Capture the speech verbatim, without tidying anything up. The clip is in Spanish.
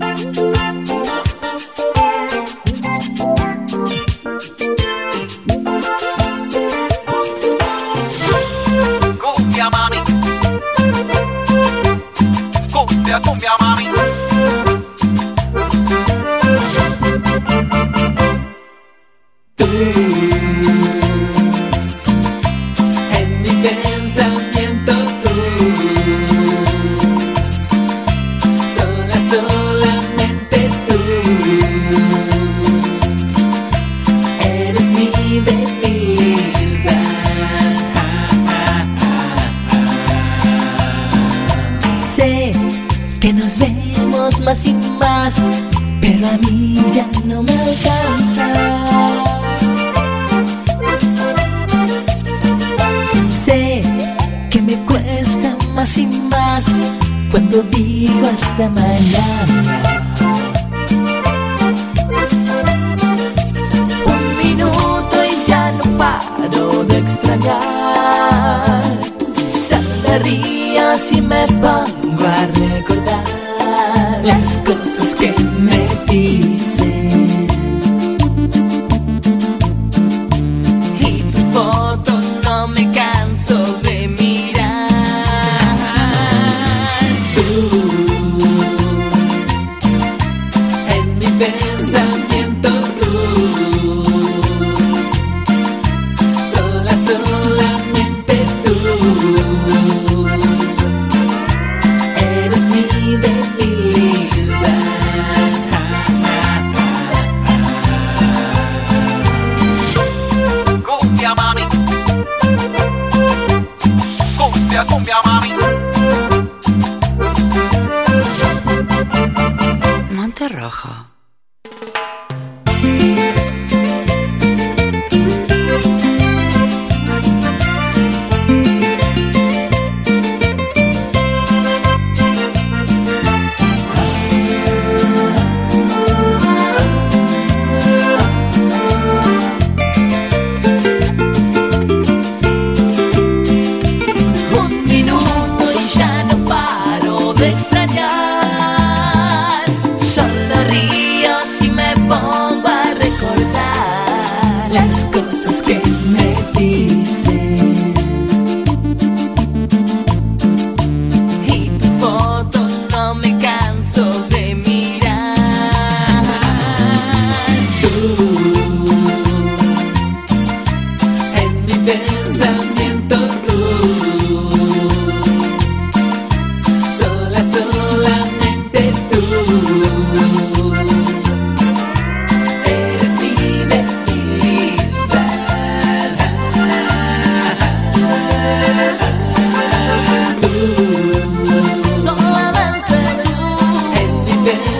Cumbia mami, cumbia, cumbia mami. Tú, en mi pensamiento tú, sola, solamente tú, eres mi debilidad. Sé que nos vemos más y más, pero a mí ya no me alcanza. Sé que me cuesta más y más cuando digo hasta mañana. Un minuto y ya no paro de extrañar. Saldría si me pongo a recordar las cosas que me dices, y tu foto no me canso de mirar. Tú, en mi pensamiento tú, sola, solamente tú, eres mi debilidad. Cumbia mami, cumbia, cumbia mami. Monterrojo. Un minuto y ya no paro de extrañar. Solo río si me pongo a recordar las cosas que me dices, y tu foto no me canso de mirar. Tú, en mi pensamiento tú, sola, solamente tú, eres mi debilidad. Tú, solamente tú, en mi pensamiento